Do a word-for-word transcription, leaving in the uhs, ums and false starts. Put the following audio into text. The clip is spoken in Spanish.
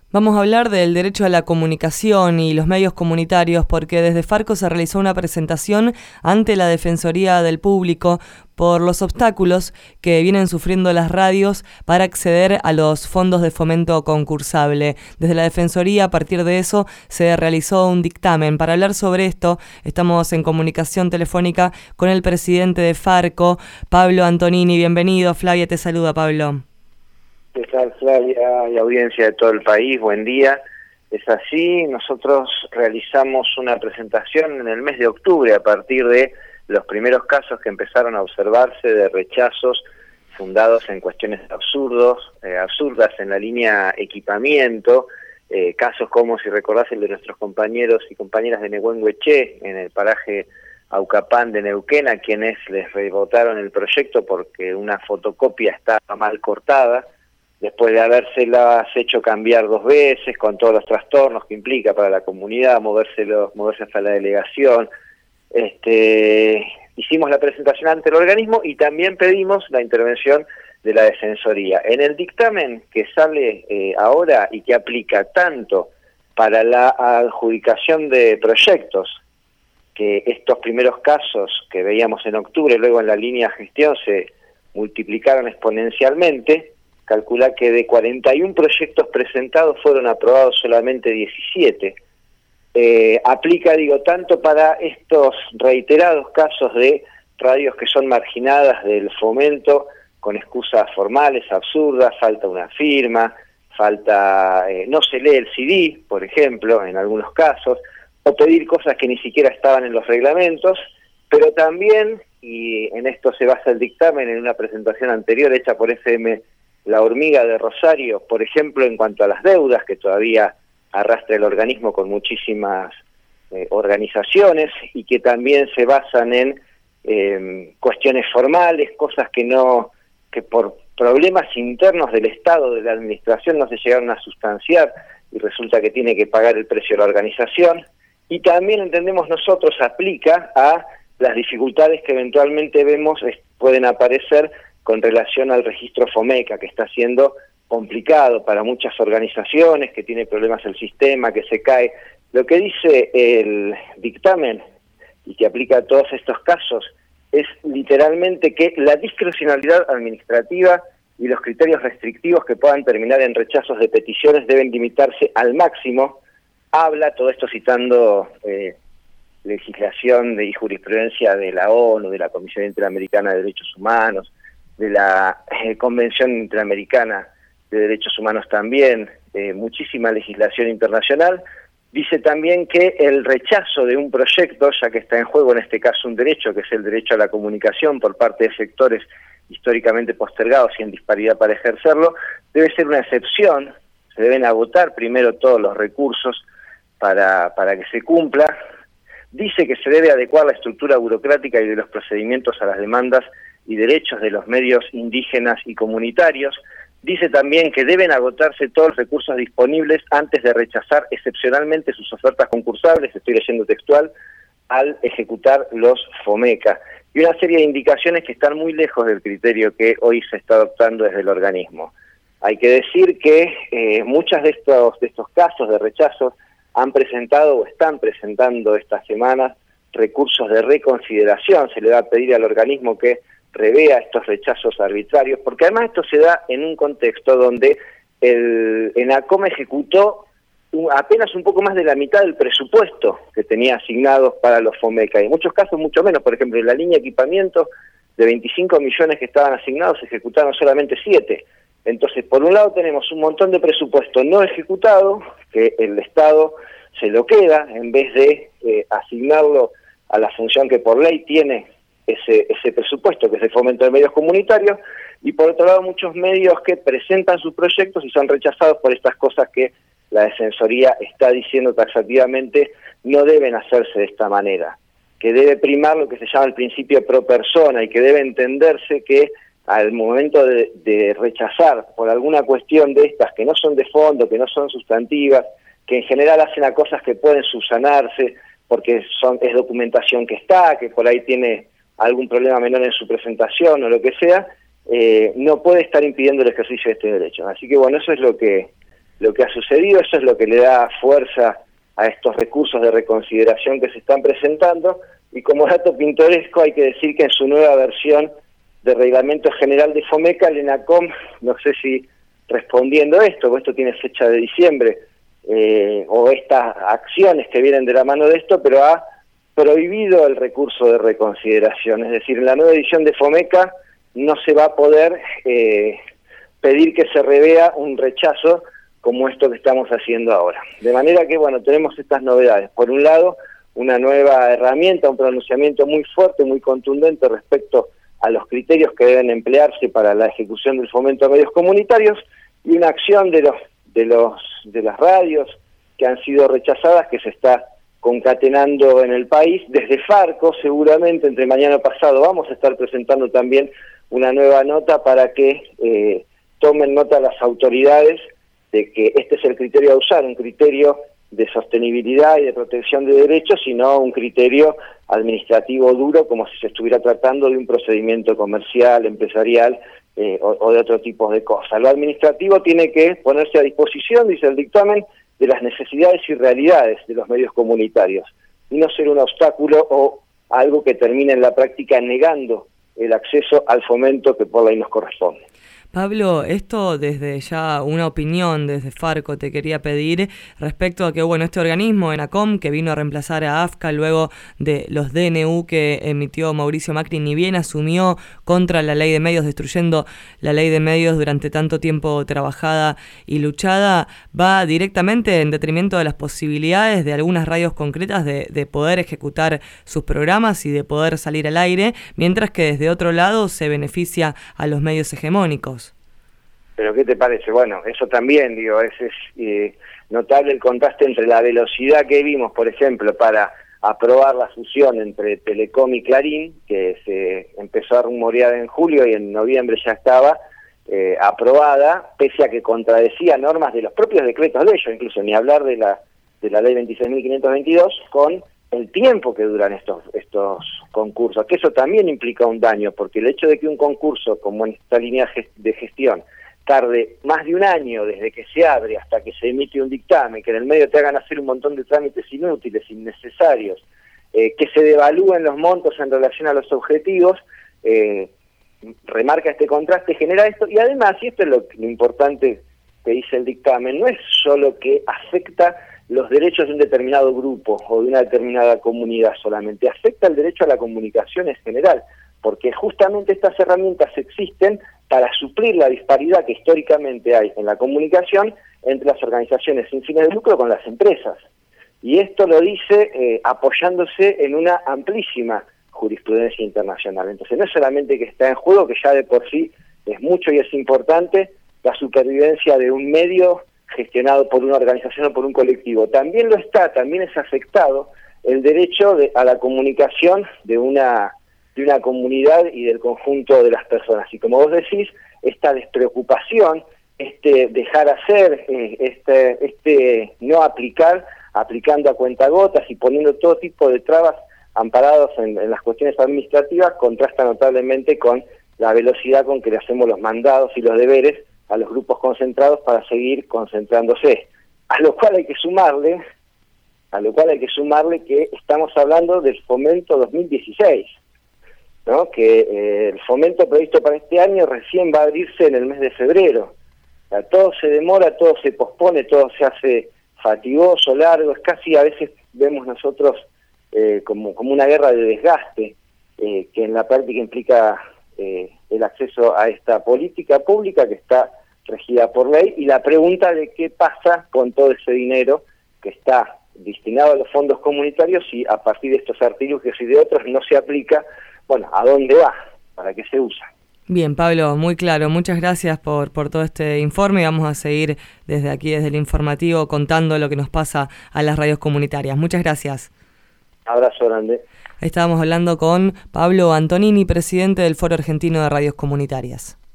Vamos a hablar del derecho a la comunicación y los medios comunitarios porque desde Farco se realizó una presentación ante la Defensoría del Público por los obstáculos que vienen sufriendo las radios para acceder a los fondos de fomento concursable. Desde la Defensoría, a partir de eso, se realizó un dictamen. Para hablar sobre esto, estamos en comunicación telefónica con el presidente de Farco, Pablo Antonini. Bienvenido. Flavia te saluda, Pablo. ¿Qué tal, Flavia y audiencia de todo el país? Buen día. Es así, nosotros realizamos una presentación en el mes de octubre a partir de los primeros casos que empezaron a observarse de rechazos fundados en cuestiones absurdos, eh, absurdas en la línea equipamiento, eh, casos como, si recordás, el de nuestros compañeros y compañeras de Nehuenhueché en el paraje Aucapán de Neuquén, a quienes les rebotaron el proyecto porque una fotocopia estaba mal cortada, después de habérselas hecho cambiar dos veces, con todos los trastornos que implica para la comunidad, movérselo, moverse hasta la delegación. Este, hicimos la presentación ante el organismo y también pedimos la intervención de la Defensoría. En el dictamen que sale eh, ahora y que aplica tanto para la adjudicación de proyectos, que estos primeros casos que veíamos en octubre, luego en la línea gestión se multiplicaron exponencialmente, calcula que de cuarenta y un proyectos presentados fueron aprobados solamente diecisiete. Eh, aplica, digo, tanto para estos reiterados casos de radios que son marginadas del fomento con excusas formales, absurdas, falta una firma, falta, eh, no se lee el C D, por ejemplo, en algunos casos, o pedir cosas que ni siquiera estaban en los reglamentos, pero también, y en esto se basa el dictamen en una presentación anterior hecha por F M La Hormiga de Rosario, por ejemplo, en cuanto a las deudas que todavía arrastra el organismo con muchísimas eh, organizaciones y que también se basan en eh, cuestiones formales, cosas que no, que por problemas internos del Estado, de la administración, no se llegaron a sustanciar y resulta que tiene que pagar el precio de la organización. Y también, entendemos nosotros, aplica a las dificultades que eventualmente vemos eh, pueden aparecer con relación al registro FOMECA, que está siendo complicado para muchas organizaciones, que tiene problemas el sistema, que se cae. Lo que dice el dictamen, y que aplica a todos estos casos, es literalmente que la discrecionalidad administrativa y los criterios restrictivos que puedan terminar en rechazos de peticiones deben limitarse al máximo. Habla, todo esto citando eh, legislación de, y jurisprudencia de la ONU, de la Comisión Interamericana de Derechos Humanos, de la eh, Convención Interamericana de Derechos Humanos también, eh, muchísima legislación internacional. Dice también que el rechazo de un proyecto, ya que está en juego en este caso un derecho, que es el derecho a la comunicación por parte de sectores históricamente postergados y en disparidad para ejercerlo, debe ser una excepción. Se deben agotar primero todos los recursos para, para que se cumpla. Dice que se debe adecuar la estructura burocrática y de los procedimientos a las demandas y derechos de los medios indígenas y comunitarios. Dice también que deben agotarse todos los recursos disponibles antes de rechazar excepcionalmente sus ofertas concursables, estoy leyendo textual, al ejecutar los FOMECA. Y una serie de indicaciones que están muy lejos del criterio que hoy se está adoptando desde el organismo. Hay que decir que eh, muchos de estos, de estos casos de rechazo han presentado o están presentando estas semanas recursos de reconsideración. Se le va a pedir al organismo que revea estos rechazos arbitrarios, porque además esto se da en un contexto donde el ENACOM ejecutó un, apenas un poco más de la mitad del presupuesto que tenía asignado para los FOMECA, y en muchos casos mucho menos. Por ejemplo, en la línea equipamiento de veinticinco millones que estaban asignados, se ejecutaron solamente siete. Entonces, por un lado tenemos un montón de presupuesto no ejecutado, que el Estado se lo queda, en vez de eh, asignarlo a la función que por ley tiene ese, ese presupuesto, que es el fomento de medios comunitarios, y por otro lado muchos medios que presentan sus proyectos y son rechazados por estas cosas que la Defensoría está diciendo taxativamente no deben hacerse de esta manera, que debe primar lo que se llama el principio pro persona y que debe entenderse que al momento de, de rechazar por alguna cuestión de estas que no son de fondo, que no son sustantivas, que en general hacen a cosas que pueden subsanarse porque son es documentación que está, que por ahí tiene algún problema menor en su presentación o lo que sea, eh, no puede estar impidiendo el ejercicio de este derecho. Así que bueno, eso es lo que lo que ha sucedido. Eso es lo que le da fuerza a estos recursos de reconsideración que se están presentando, y como dato pintoresco hay que decir que en su nueva versión de Reglamento General de FOMECA, el ENACOM, no sé si respondiendo a esto, porque esto tiene fecha de diciembre, eh, o estas acciones que vienen de la mano de esto, pero ha prohibido el recurso de reconsideración. Es decir, en la nueva edición de FOMECA no se va a poder eh, pedir que se revea un rechazo como esto que estamos haciendo ahora. De manera que, bueno, tenemos estas novedades. Por un lado, una nueva herramienta, un pronunciamiento muy fuerte, muy contundente respecto a los criterios que deben emplearse para la ejecución del fomento a medios comunitarios, y una acción de los de los de las radios que han sido rechazadas que se está concatenando en el país. Desde Farco, seguramente entre mañana pasado vamos a estar presentando también una nueva nota para que eh, tomen nota las autoridades de que este es el criterio a usar, un criterio de sostenibilidad y de protección de derechos, sino un criterio administrativo duro, como si se estuviera tratando de un procedimiento comercial, empresarial eh, o, o de otro tipo de cosas. Lo administrativo tiene que ponerse a disposición, dice el dictamen, de las necesidades y realidades de los medios comunitarios, y no ser un obstáculo o algo que termine en la práctica negando el acceso al fomento que por ley nos corresponde. Pablo, esto desde ya una opinión desde Farco te quería pedir respecto a que, bueno, este organismo, ENACOM, que vino a reemplazar a AFCA luego de los D N U que emitió Mauricio Macri, ni bien asumió contra la ley de medios, destruyendo la ley de medios durante tanto tiempo trabajada y luchada, va directamente en detrimento de las posibilidades de algunas radios concretas de, de poder ejecutar sus programas y de poder salir al aire, mientras que desde otro lado se beneficia a los medios hegemónicos. ¿Pero qué te parece? Bueno, eso también, digo, es, es eh, notable el contraste entre la velocidad que vimos, por ejemplo, para aprobar la fusión entre Telecom y Clarín, que se empezó a rumorear en julio y en noviembre ya estaba eh, aprobada, pese a que contradecía normas de los propios decretos de ellos, incluso ni hablar de la de la ley veintiséis mil quinientos veintidós, con el tiempo que duran estos estos concursos, que eso también implica un daño, porque el hecho de que un concurso, como en esta línea de gestión, tarde más de un año desde que se abre hasta que se emite un dictamen, que en el medio te hagan hacer un montón de trámites inútiles, innecesarios, eh, que se devalúen los montos en relación a los objetivos, eh, remarca este contraste, genera esto, y además, y esto es lo, lo importante que dice el dictamen, no es solo que afecta los derechos de un determinado grupo o de una determinada comunidad solamente, afecta el derecho a la comunicación en general, porque justamente estas herramientas existen para suplir la disparidad que históricamente hay en la comunicación entre las organizaciones sin fines de lucro con las empresas. Y esto lo dice eh, apoyándose en una amplísima jurisprudencia internacional. Entonces no es solamente que está en juego, que ya de por sí es mucho y es importante la supervivencia de un medio gestionado por una organización o por un colectivo. También lo está, también es afectado el derecho de, a la comunicación de una de una comunidad y del conjunto de las personas. Y como vos decís, esta despreocupación, este dejar hacer, eh, este, este no aplicar, aplicando a cuentagotas y poniendo todo tipo de trabas amparados en, en las cuestiones administrativas, contrasta notablemente con la velocidad con que le hacemos los mandados y los deberes a los grupos concentrados para seguir concentrándose. A lo cual hay que sumarle, a lo cual hay que sumarle que estamos hablando del Fomento dos mil dieciséis, ¿no? Que eh, el fomento previsto para este año recién va a abrirse en el mes de febrero. O sea, todo se demora, todo se pospone, todo se hace fatigoso, largo, es casi a veces vemos nosotros eh, como, como una guerra de desgaste, eh, que en la práctica implica eh, el acceso a esta política pública que está regida por ley, y la pregunta de qué pasa con todo ese dinero que está destinado a los fondos comunitarios y a partir de estos artilugios y de otros no se aplica. Bueno, ¿a dónde va? ¿Para qué se usa? Bien, Pablo, muy claro. Muchas gracias por, por todo este informe y vamos a seguir desde aquí, desde el informativo, contando lo que nos pasa a las radios comunitarias. Muchas gracias. Abrazo grande. Estábamos hablando con Pablo Antonini, presidente del Foro Argentino de Radios Comunitarias.